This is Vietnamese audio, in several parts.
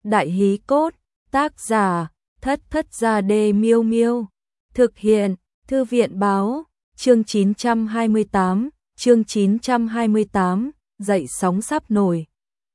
Đại hí cốt, tác giả, Thất Thất Gia Đê Miêu Miêu. Thực hiện, Thư viện báo, chương 928, dậy sóng sắp nổi.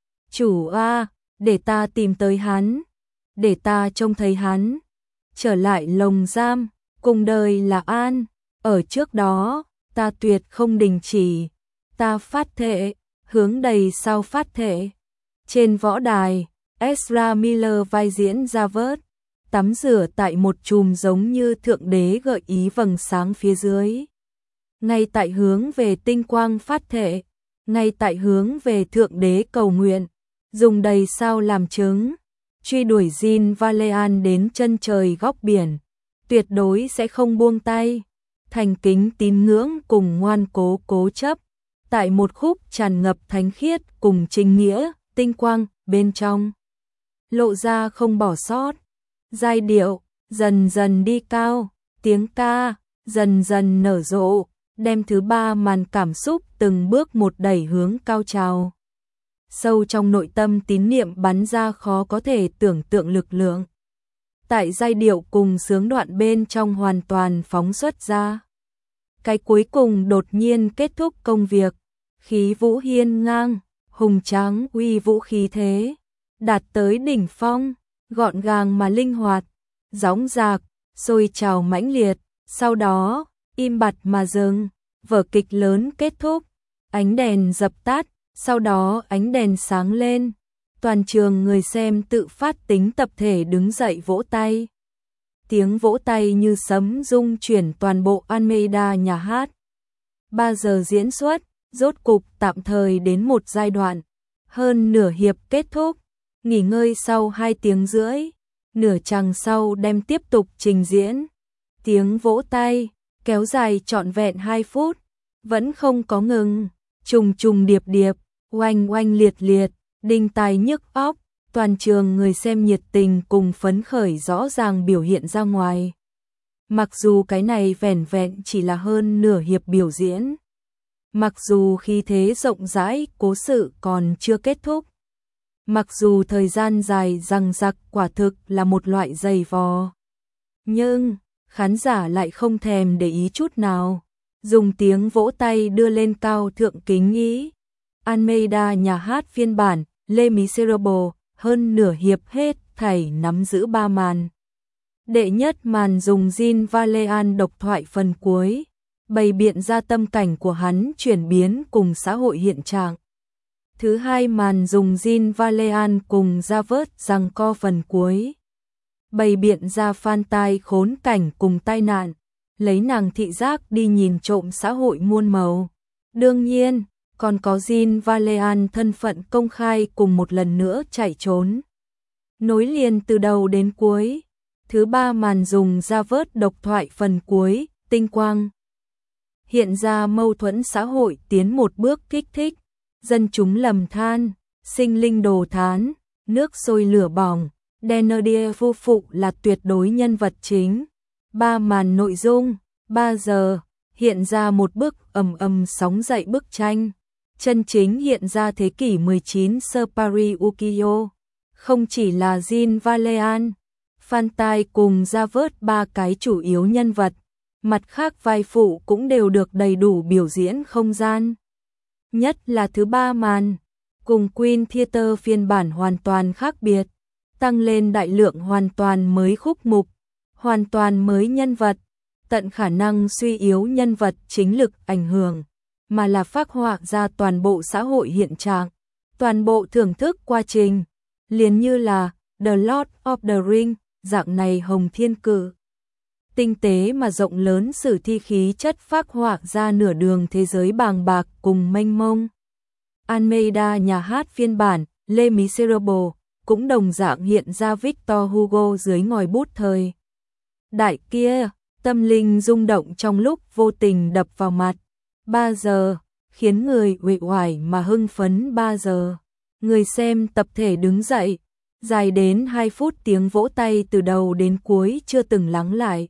Chủ a, để ta tìm tới hắn, để ta trông thấy hắn, trở lại lồng giam, cùng đời là an, ở trước đó, ta tuyệt không đình chỉ, ta phát thệ, hướng đầy sau phát thệ. Trên võ đài, Ezra Miller vai diễn Javert, tắm rửa tại một chùm giống như thượng đế gợi ý vầng sáng phía dưới. Ngay tại hướng về tinh quang phát thệ, ngay tại hướng về thượng đế cầu nguyện, dùng đầy sao làm chứng, truy đuổi Jean Valjean đến chân trời góc biển, tuyệt đối sẽ không buông tay, thành kính tín ngưỡng cùng ngoan cố cố chấp, tại một khúc tràn ngập thánh khiết cùng chính nghĩa, tinh quang bên trong lộ ra không bỏ sót. Giai điệu dần dần đi cao, tiếng ca dần dần nở rộ, đem thứ ba màn cảm xúc từng bước một đẩy hướng cao trào. Sâu trong nội tâm tín niệm bắn ra khó có thể tưởng tượng lực lượng. Tại giai điệu cùng sướng đoạn bên trong hoàn toàn phóng xuất ra. Cái cuối cùng đột nhiên kết thúc công việc, khí vũ hiên ngang, hùng tráng uy vũ khí thế, đạt tới đỉnh phong, gọn gàng mà linh hoạt, dõng dạc, sôi trào mãnh liệt, sau đó, im bặt mà dừng, vở kịch lớn kết thúc, ánh đèn dập tắt, sau đó ánh đèn sáng lên, toàn trường người xem tự phát tính tập thể đứng dậy vỗ tay. Tiếng vỗ tay như sấm rung chuyển toàn bộ Almeida nhà hát. 3 giờ diễn xuất, rốt cục tạm thời đến một giai đoạn, hơn nửa hiệp kết thúc, nghỉ ngơi sau 2 tiếng rưỡi, nửa chặng sau đem tiếp tục trình diễn. Tiếng vỗ tay kéo dài trọn vẹn 2 phút, vẫn không có ngừng, trùng trùng điệp điệp, oanh oanh liệt liệt, đinh tai nhức óc, toàn trường người xem nhiệt tình cùng phấn khởi rõ ràng biểu hiện ra ngoài. Mặc dù cái này vẻn vẹn chỉ là hơn nửa hiệp biểu diễn, mặc dù khí thế rộng rãi cố sự còn chưa kết thúc, mặc dù thời gian dài dằng dặc quả thực là một loại dày vò, nhưng khán giả lại không thèm để ý chút nào, dùng tiếng vỗ tay đưa lên cao thượng kính ý. Almeida nhà hát phiên bản Les Miserables hơn nửa hiệp hết thảy nắm giữ 3 màn. Đệ nhất màn dùng Jean Valjean độc thoại phần cuối, bày biện ra tâm cảnh của hắn chuyển biến cùng xã hội hiện trạng. Thứ hai màn dùng Jean Valjean cùng Javert giằng co phần cuối, bày biện ra Phan Tai khốn cảnh cùng tai nạn, lấy nàng thị giác đi nhìn trộm xã hội muôn màu. Đương nhiên, còn có Jean Valjean thân phận công khai cùng một lần nữa chạy trốn. Nối liền từ đầu đến cuối. Thứ ba màn dùng Javert độc thoại phần cuối, tinh quang. Hiện ra mâu thuẫn xã hội tiến một bước kích thích, dân chúng lầm than, sinh linh đồ thán, nước sôi lửa bỏng, Thénardier phu phụ là tuyệt đối nhân vật chính. 3 màn nội dung, 3 giờ, hiện ra một bức ầm sóng dậy bức tranh, chân chính hiện ra thế kỷ 19 sơ Paris Ukiyo, không chỉ là Jean Valjean, Phan Tai cùng Javert 3 cái chủ yếu nhân vật, mặt khác vai phụ cũng đều được đầy đủ biểu diễn không gian. Nhất là thứ ba màn, cùng Queen Theatre phiên bản hoàn toàn khác biệt, tăng lên đại lượng hoàn toàn mới khúc mục, hoàn toàn mới nhân vật, tận khả năng suy yếu nhân vật chính lực ảnh hưởng, mà là phác họa ra toàn bộ xã hội hiện trạng, toàn bộ thưởng thức quá trình, liền như là The Lord of the Rings, dạng này Hồng Thiên Cử. Tinh tế mà rộng lớn sử thi khí chất phác họa ra nửa đường thế giới bàng bạc cùng mênh mông. Almeida nhà hát phiên bản Les Miserables cũng đồng dạng hiện ra Victor Hugo dưới ngòi bút thời đại kia, tâm linh rung động trong lúc vô tình đập vào mặt. 3 giờ, khiến người uể oải mà hưng phấn 3 giờ. Người xem tập thể đứng dậy, dài đến 2 phút tiếng vỗ tay từ đầu đến cuối chưa từng lắng lại.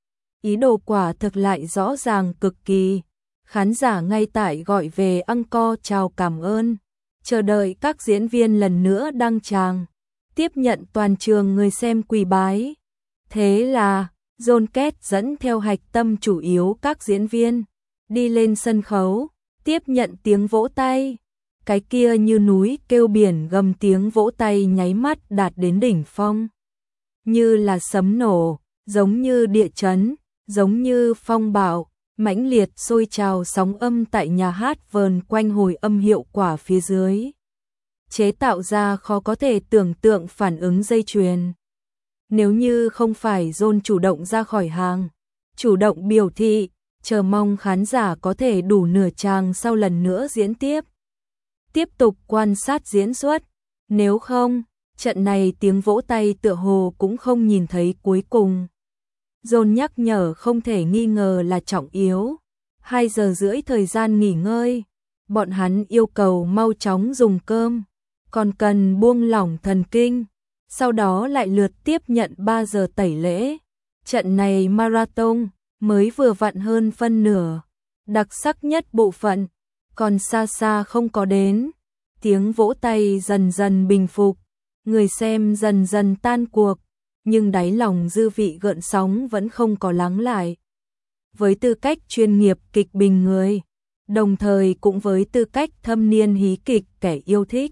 Ý đồ quả thực lại rõ ràng cực kỳ. Khán giả ngay tại gọi về encore chào cảm ơn, chờ đợi các diễn viên lần nữa đăng tràng. tiếp nhận toàn trường người xem quỳ bái. Thế là, John Kết dẫn theo hạch tâm chủ yếu các diễn viên, đi lên sân khấu, tiếp nhận tiếng vỗ tay. Cái kia như núi kêu biển gầm tiếng vỗ tay nháy mắt đạt đến đỉnh phong. Như là sấm nổ, giống như địa chấn, giống như phong bạo, mãnh liệt sôi trào sóng âm tại nhà hát vờn quanh hồi âm hiệu quả phía dưới. Chế tạo ra khó có thể tưởng tượng phản ứng dây chuyền. Nếu như không phải John chủ động ra khỏi hàng, chủ động biểu thị, chờ mong khán giả có thể đủ nửa tràng sau lần nữa diễn tiếp. Tiếp tục quan sát diễn xuất, nếu không, trận này tiếng vỗ tay tựa hồ cũng không nhìn thấy cuối cùng. John nhắc nhở không thể nghi ngờ là trọng yếu. 2 giờ rưỡi thời gian nghỉ ngơi, bọn hắn yêu cầu mau chóng dùng cơm, còn cần buông lỏng thần kinh, sau đó lại lượt tiếp nhận 3 giờ tẩy lễ. Trận này marathon mới vừa vặn hơn phân nửa, đặc sắc nhất bộ phận còn xa xa không có đến. Tiếng vỗ tay dần dần bình phục, người xem dần dần tan cuộc, nhưng đáy lòng dư vị gợn sóng vẫn không có lắng lại. Với tư cách chuyên nghiệp kịch bình người, đồng thời cũng với tư cách thâm niên hí kịch kẻ yêu thích,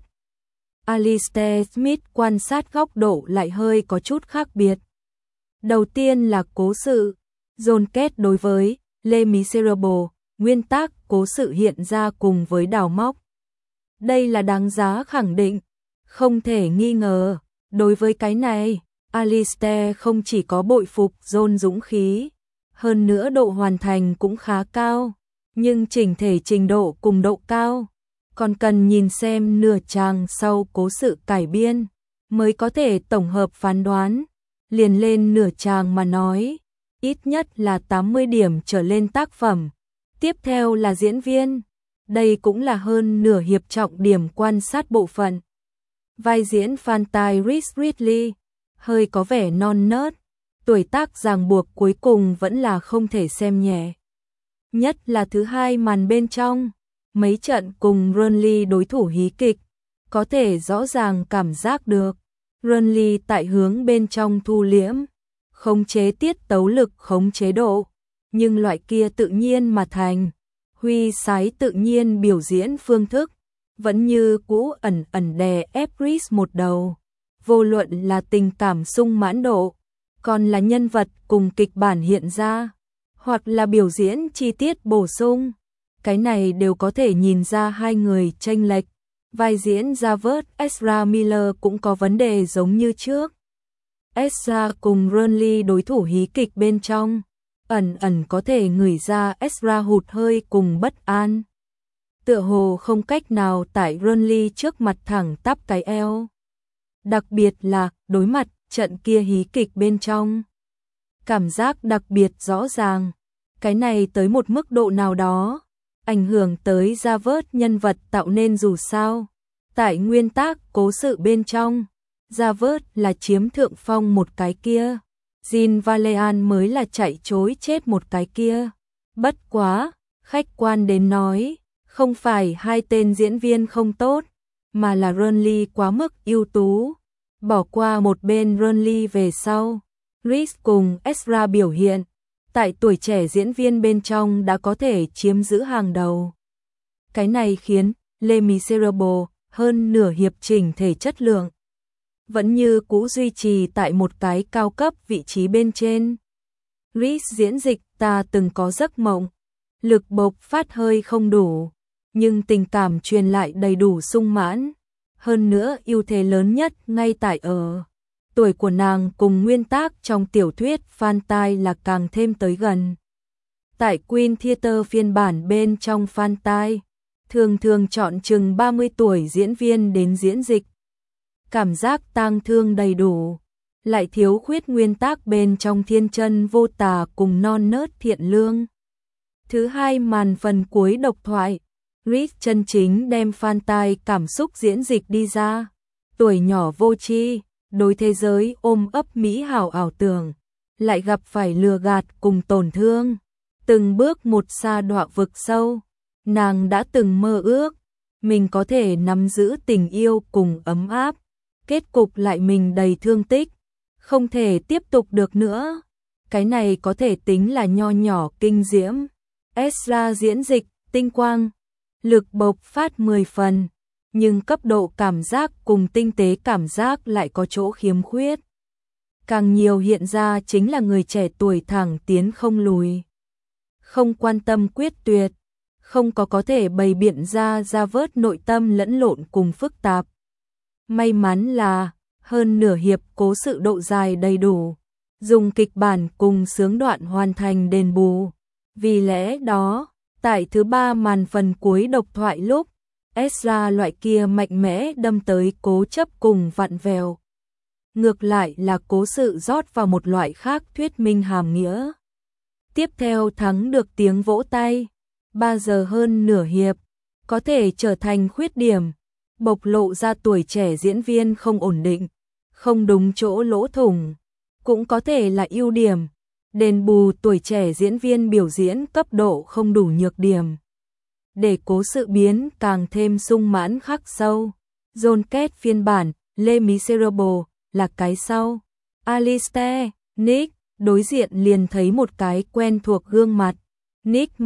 Alistair Smith quan sát góc độ lại hơi có chút khác biệt. Đầu tiên là cố sự, John Kết đối với Les Miserables, nguyên tác cố sự hiện ra cùng với đào móc. Đây là đáng giá khẳng định, không thể nghi ngờ. Đối với cái này, Alistair không chỉ có bội phục John dũng khí, hơn nữa độ hoàn thành cũng khá cao, nhưng chỉnh thể trình độ cùng độ cao, còn cần nhìn xem nửa tràng sau cố sự cải biên, mới có thể tổng hợp phán đoán. Liền lên nửa tràng mà nói, ít nhất là 80 điểm trở lên tác phẩm. Tiếp theo là diễn viên, đây cũng là hơn nửa hiệp trọng điểm quan sát bộ phận. Vai diễn Fantai Rhys Ridley, hơi có vẻ non nớt, tuổi tác ràng buộc cuối cùng vẫn là không thể xem nhẹ. Nhất là thứ hai màn bên trong, mấy trận cùng Burnley đối thủ hí kịch, có thể rõ ràng cảm giác được. Burnley tại hướng bên trong thu liễm, khống chế tiết tấu lực khống chế độ, nhưng loại kia tự nhiên mà thành, huy sái tự nhiên biểu diễn phương thức, vẫn như cũ ẩn ẩn đè ép Rhys một đầu. Vô luận là tình cảm sung mãn độ, còn là nhân vật cùng kịch bản hiện ra, hoặc là biểu diễn chi tiết bổ sung, cái này đều có thể nhìn ra hai người chênh lệch. Vai diễn Javert Ezra Miller cũng có vấn đề giống như trước. Ezra cùng Burnley đối thủ hí kịch bên trong, ẩn ẩn có thể ngửi ra Ezra hụt hơi cùng bất an. Tựa hồ không cách nào tại Burnley trước mặt thẳng tắp cái eo. Đặc biệt là đối mặt trận kia hí kịch bên trong. Cảm giác đặc biệt rõ ràng. Cái này tới một mức độ nào đó, ảnh hưởng tới Javert nhân vật tạo nên dù sao. Tại nguyên tác cố sự bên trong, Javert là chiếm thượng phong một cái kia, Jean Valjean mới là chạy chối chết một cái kia. Bất quá, khách quan đến nói, không phải hai tên diễn viên không tốt, mà là Burnley quá mức ưu tú. Bỏ qua một bên Burnley về sau, Rhys cùng Ezra biểu hiện, tại tuổi trẻ diễn viên bên trong đã có thể chiếm giữ hàng đầu. Cái này khiến Les Miserables hơn nửa hiệp chỉnh thể chất lượng vẫn như cũ duy trì tại một cái cao cấp vị trí bên trên. Rhys diễn dịch ta từng có giấc mộng, lực bộc phát hơi không đủ, nhưng tình cảm truyền lại đầy đủ sung mãn. Hơn nữa ưu thế lớn nhất ngay tại ở tuổi của nàng cùng nguyên tác trong tiểu thuyết Fantai là càng thêm tới gần. Tại Queen Theatre phiên bản bên trong Fantai, thường thường chọn chừng 30 tuổi diễn viên đến diễn dịch. Cảm giác tang thương đầy đủ, lại thiếu khuyết nguyên tác bên trong thiên chân vô tà cùng non nớt thiện lương. Thứ hai màn phần cuối độc thoại, Rhys chân chính đem Fantai cảm xúc diễn dịch đi ra. Tuổi nhỏ vô tri, đối thế giới ôm ấp mỹ hảo ảo tưởng, lại gặp phải lừa gạt cùng tổn thương. Từng bước một sa đọa vực sâu, nàng đã từng mơ ước mình có thể nắm giữ tình yêu cùng ấm áp, kết cục lại mình đầy thương tích, không thể tiếp tục được nữa. Cái này có thể tính là nho nhỏ kinh diễm. Ezra diễn dịch, tinh quang, lực bộc phát 10 phần, nhưng cấp độ cảm giác cùng tinh tế cảm giác lại có chỗ khiếm khuyết. Càng nhiều hiện ra chính là người trẻ tuổi thẳng tiến không lùi. Không quan tâm quyết tuyệt, không có thể bày biện ra vớt nội tâm lẫn lộn cùng phức tạp. May mắn là, hơn nửa hiệp cố sự độ dài đầy đủ, dùng kịch bản cùng sướng đoạn hoàn thành đền bù. Vì lẽ đó, tại thứ 3 màn phần cuối độc thoại lúc, Ezra loại kia mạnh mẽ đâm tới cố chấp cùng vặn vẹo. Ngược lại là cố sự rót vào một loại khác thuyết minh hàm nghĩa. Tiếp theo thắng được tiếng vỗ tay, 3 giờ hơn nửa hiệp, có thể trở thành khuyết điểm, bộc lộ ra tuổi trẻ diễn viên không ổn định, không đúng chỗ lỗ thủng, cũng có thể là ưu điểm, đền bù tuổi trẻ diễn viên biểu diễn cấp độ không đủ nhược điểm. Để cố sự biến càng thêm sung mãn khắc sâu, John Kết phiên bản Les Miserables là cái sau. Alistair, Nick, đối diện liền thấy một cái quen thuộc gương mặt. Nick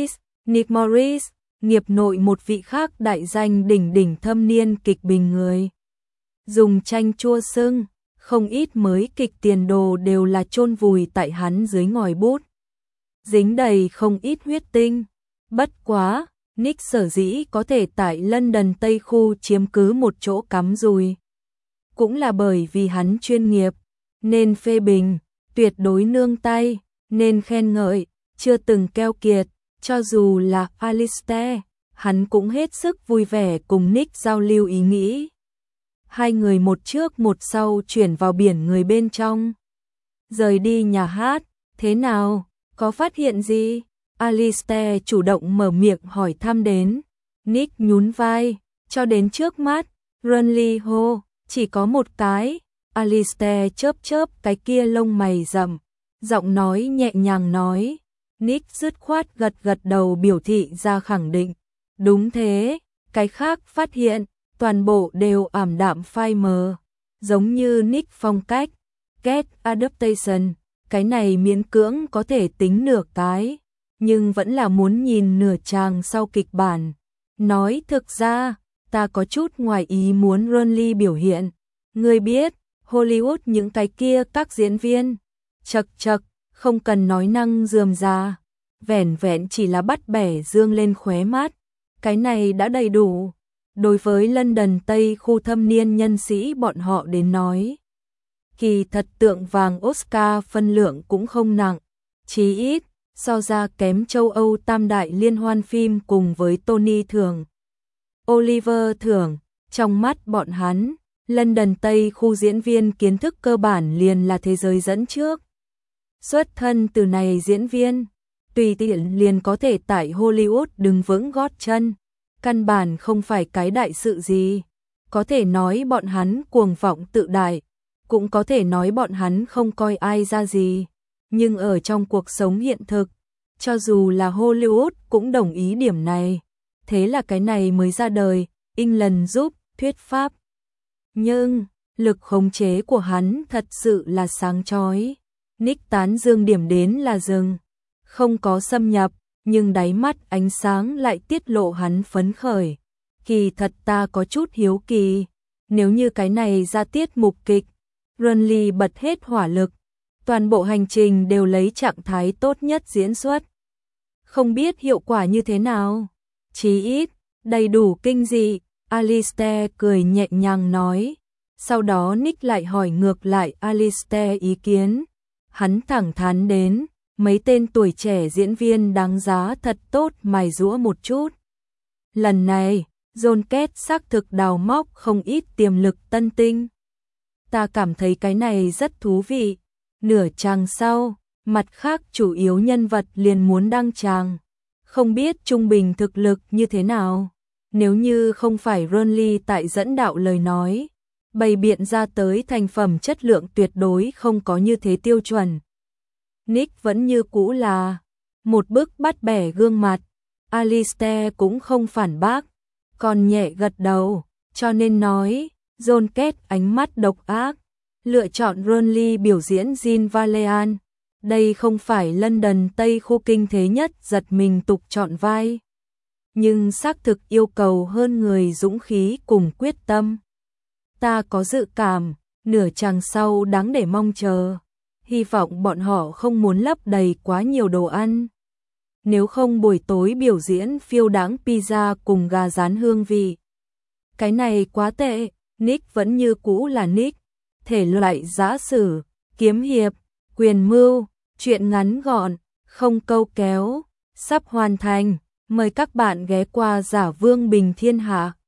Morris, nghiệp nội một vị khác đại danh đỉnh đỉnh thâm niên kịch bình người. Dùng tranh chua sưng, không ít mới kịch tiền đồ đều là chôn vùi tại hắn dưới ngòi bút. Dính đầy không ít huyết tinh. Bất quá, Nick sở dĩ có thể tại London Tây Khu chiếm cứ một chỗ cắm rùi. Cũng là bởi vì hắn chuyên nghiệp, nên phê bình, tuyệt đối nương tay, nên khen ngợi, chưa từng keo kiệt, cho dù là Alistair, hắn cũng hết sức vui vẻ cùng Nick giao lưu ý nghĩ. Hai người một trước một sau chuyển vào biển người bên trong. Rời đi nhà hát, thế nào, có phát hiện gì? Alistair chủ động mở miệng hỏi thăm đến. Nick nhún vai, cho đến trước mắt, Runley hô, chỉ có một cái. Alistair chớp cái kia lông mày rậm, giọng nói nhẹ nhàng nói. Nick dứt khoát gật đầu biểu thị ra khẳng định. Đúng thế, cái khác phát hiện, toàn bộ đều ảm đạm phai mờ, giống như Nick phong cách. Get adaptation, cái này miễn cưỡng có thể tính nửa cái, nhưng vẫn là muốn nhìn nửa trang sau kịch bản. Nói thực ra, ta có chút ngoài ý muốn Runley biểu hiện. Ngươi biết, Hollywood những cái kia các diễn viên, chật, không cần nói năng rườm rà, vẻn chỉ là bắt bẻ dương lên khóe mắt, cái này đã đầy đủ. Đối với London Tây Khu thâm niên nhân sĩ bọn họ đến nói, kỳ thật tượng vàng Oscar phân lượng cũng không nặng, chí ít so ra kém châu Âu tam đại liên hoan phim cùng với Tony thưởng, Oliver thưởng. Trong mắt bọn hắn, London Tây Khu diễn viên kiến thức cơ bản liền là thế giới dẫn trước. Xuất thân từ này diễn viên, tùy tiện liền có thể tại Hollywood đứng vững gót chân, căn bản không phải cái đại sự gì. Có thể nói bọn hắn cuồng vọng tự đại, cũng có thể nói bọn hắn không coi ai ra gì. Nhưng ở trong cuộc sống hiện thực, cho dù là Hollywood cũng đồng ý điểm này. Thế là cái này mới ra đời, England giúp thuyết pháp. Nhưng, lực khống chế của hắn thật sự là sáng chói. Nick tán dương điểm đến là rừng, không có xâm nhập, nhưng đáy mắt ánh sáng lại tiết lộ hắn phấn khởi. Kỳ thật ta có chút hiếu kỳ, nếu như cái này ra tiết mục kịch, Runley bật hết hỏa lực, toàn bộ hành trình đều lấy trạng thái tốt nhất diễn xuất. Không biết hiệu quả như thế nào? Chí ít, đầy đủ kinh dị, Alistair cười nhẹ nhàng nói. Sau đó Nick lại hỏi ngược lại Alistair ý kiến. Hắn thẳng thắn đến, mấy tên tuổi trẻ diễn viên đáng giá thật tốt mài giũa một chút. Lần này, John Kết xác thực đào móc không ít tiềm lực tân tinh. Ta cảm thấy cái này rất thú vị. Nửa trang sau, mặt khác chủ yếu nhân vật liền muốn đăng tràng. Không biết trung bình thực lực như thế nào. Nếu như không phải Runley tại dẫn đạo lời nói, bày biện ra tới thành phẩm chất lượng tuyệt đối không có như thế tiêu chuẩn. Nick vẫn như cũ là một bức bắt bẻ gương mặt. Alistair cũng không phản bác, còn nhẹ gật đầu, cho nên nói, John Kết ánh mắt độc ác, lựa chọn Ronly biểu diễn Jean Valjean. Đây không phải London Tây khu kinh thế nhất giật mình tục chọn vai, nhưng xác thực yêu cầu hơn người dũng khí cùng quyết tâm. Ta có dự cảm, nửa chàng sau đáng để mong chờ. Hy vọng bọn họ không muốn lấp đầy quá nhiều đồ ăn. Nếu không buổi tối biểu diễn phiêu đãng pizza cùng gà rán hương vị. Cái này quá tệ, Nick vẫn như cũ là Nick. Thể loại giã sử, kiếm hiệp, quyền mưu, truyện ngắn gọn, không câu kéo, sắp hoàn thành. Mời các bạn ghé qua Giả Vương Bình Thiên Hạ.